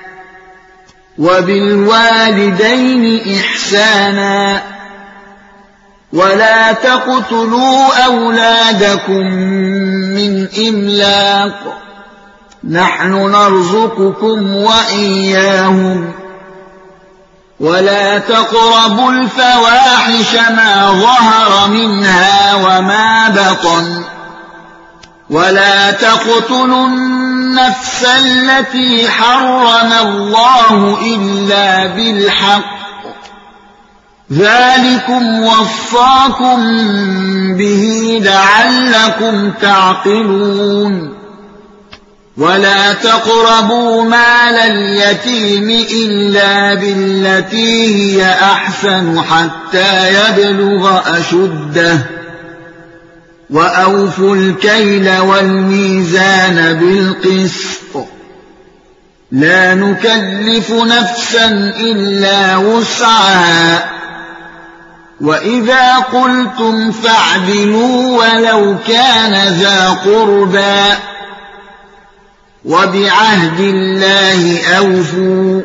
وبالوالدين إحسانا ولا تقتلوا أولادكم من إملاق نحن نرزقكم وإياهم ولا تقربوا الفواحش ما ظهر منها وما بطن ولا تقتلوا النفس التي حرم الله إلا بالحق ذلكم وصاكم به لعلكم تعقلون ولا تقربوا مال اليتيم إلا بالتي هي أحسن حتى يبلغ أشده وأوفوا الكيل والميزان بالقسط لا نكلف نفسا إلا وسعها وإذا قلتم فاعدلوا ولو كان ذا قربى وبعهد الله أوفوا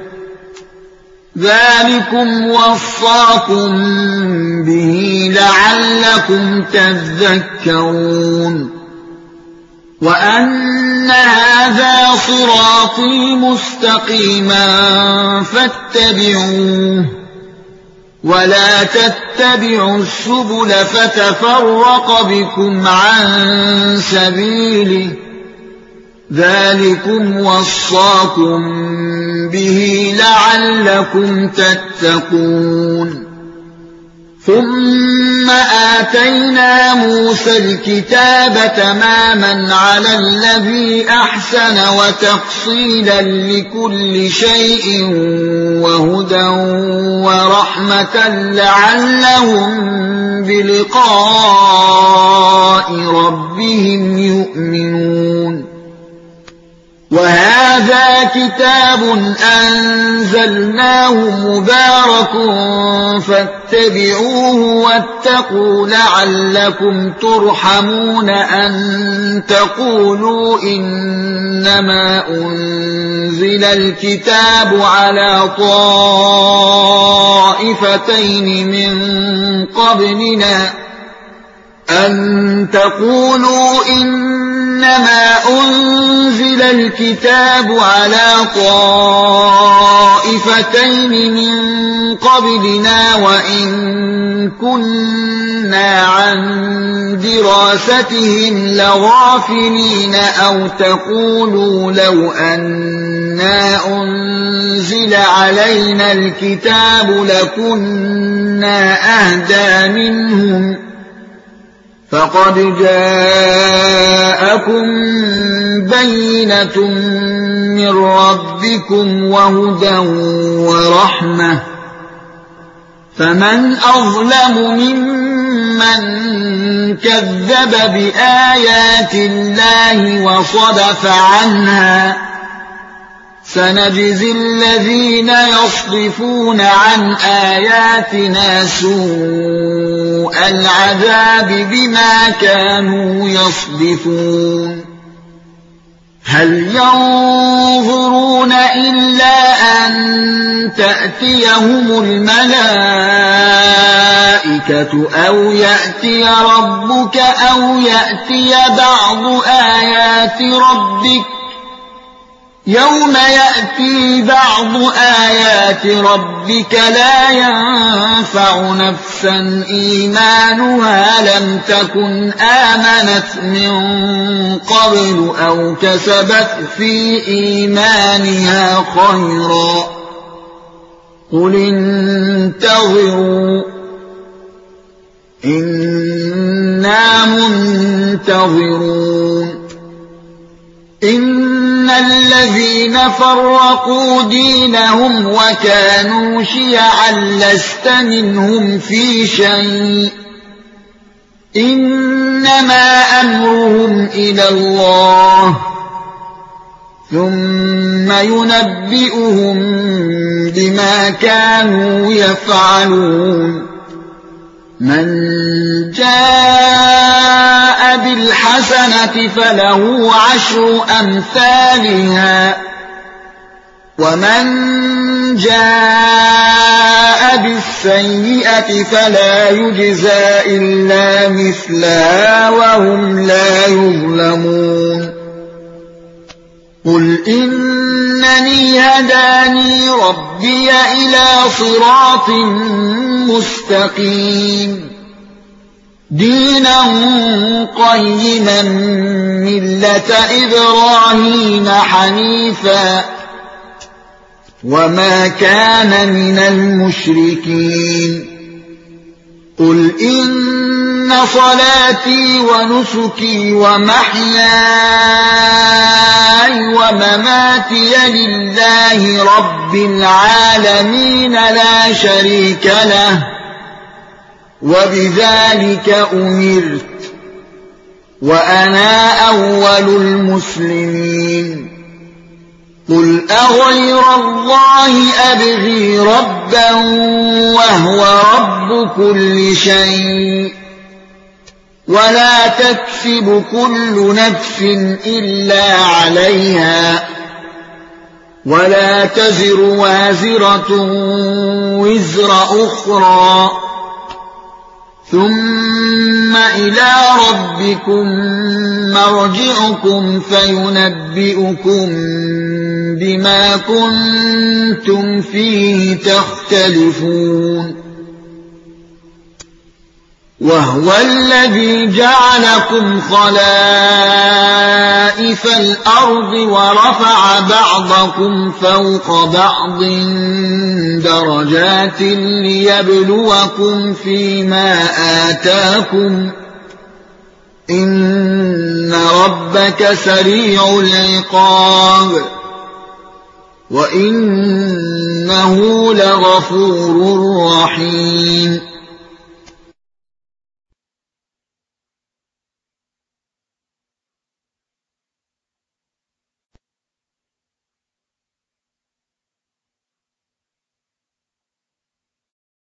ذلكم وصاكم به لعلكم تذكرون وأن هذا صراطي مستقيما فاتبعوه ولا تتبعوا السبل فتفرق بكم عن سبيله ذلكم وصاكم به لعلكم تتقون ثم آتينا موسى الكتاب تماما على الذي أحسن وتفصيلا لكل شيء وهدى ورحمة لعلهم بلقاء ربهم يؤمنون وهذا كتاب أنزلناه مبارك فاتبعوه واتقوا لعلكم ترحمون أن تقولوا إنما أنزل الكتاب على طائفتين من قبلنا أن تقولوا إنما أنزل الكتاب على طائفتين من قبلنا وإن كنا عن دراستهم لغافلين أو تقولوا لو أنا أنزل علينا الكتاب لكنا أهدى منهم فقد جاءكم بينة من ربكم وهدى ورحمة فمن أظلم ممن كذب بآيات الله وصدف عنها سنجزي الذين يصدفون عن آياتنا سوء العذاب بما كانوا يصدفون هل ينظرون إلا أن تأتيهم الملائكة أو يأتي ربك أو يأتي بعض آيات ربك يوم يأتي بعض آيات ربك لا ينفع نفسا إيمانها لم تكن آمنت من قبل أو كسبت في إيمانها خيرا قل انتظروا إنا منتظرون إن الذين فرقوا دينهم وكانوا شيعا لست منهم في شيء إنما أمرهم إلى الله ثم ينبئهم بما كانوا يفعلون من جاء بالحسنة فله 10 أمثالها ومن جاء بالسيئة فلا يجزى إلا مثلها وهم لا يظلمون قل إنني هداني ربي إلى صراط مستقيم دينا قيما ملة إبراهيم حنيفا وما كان من المشركين قل إن صلاتي ونسكي ومحياي ومماتي لله رب العالمين لا شريك له وبذلك أمرت وأنا أول المسلمين قل أغير الله أبغي ربا وهو رب كل شيء ولا تكسب كل نفس إلا عليها ولا تزر وازرة وزر أخرى ثم إلى ربكم مرجعكم فينبئكم بما كنتم فيه تختلفون وهو الذي جعلكم خلائف الأرض ورفع بعضكم فوق بعض درجات ليبلوكم فيما آتاكم إن ربك سريع العقاب وإنه لغفور رحيم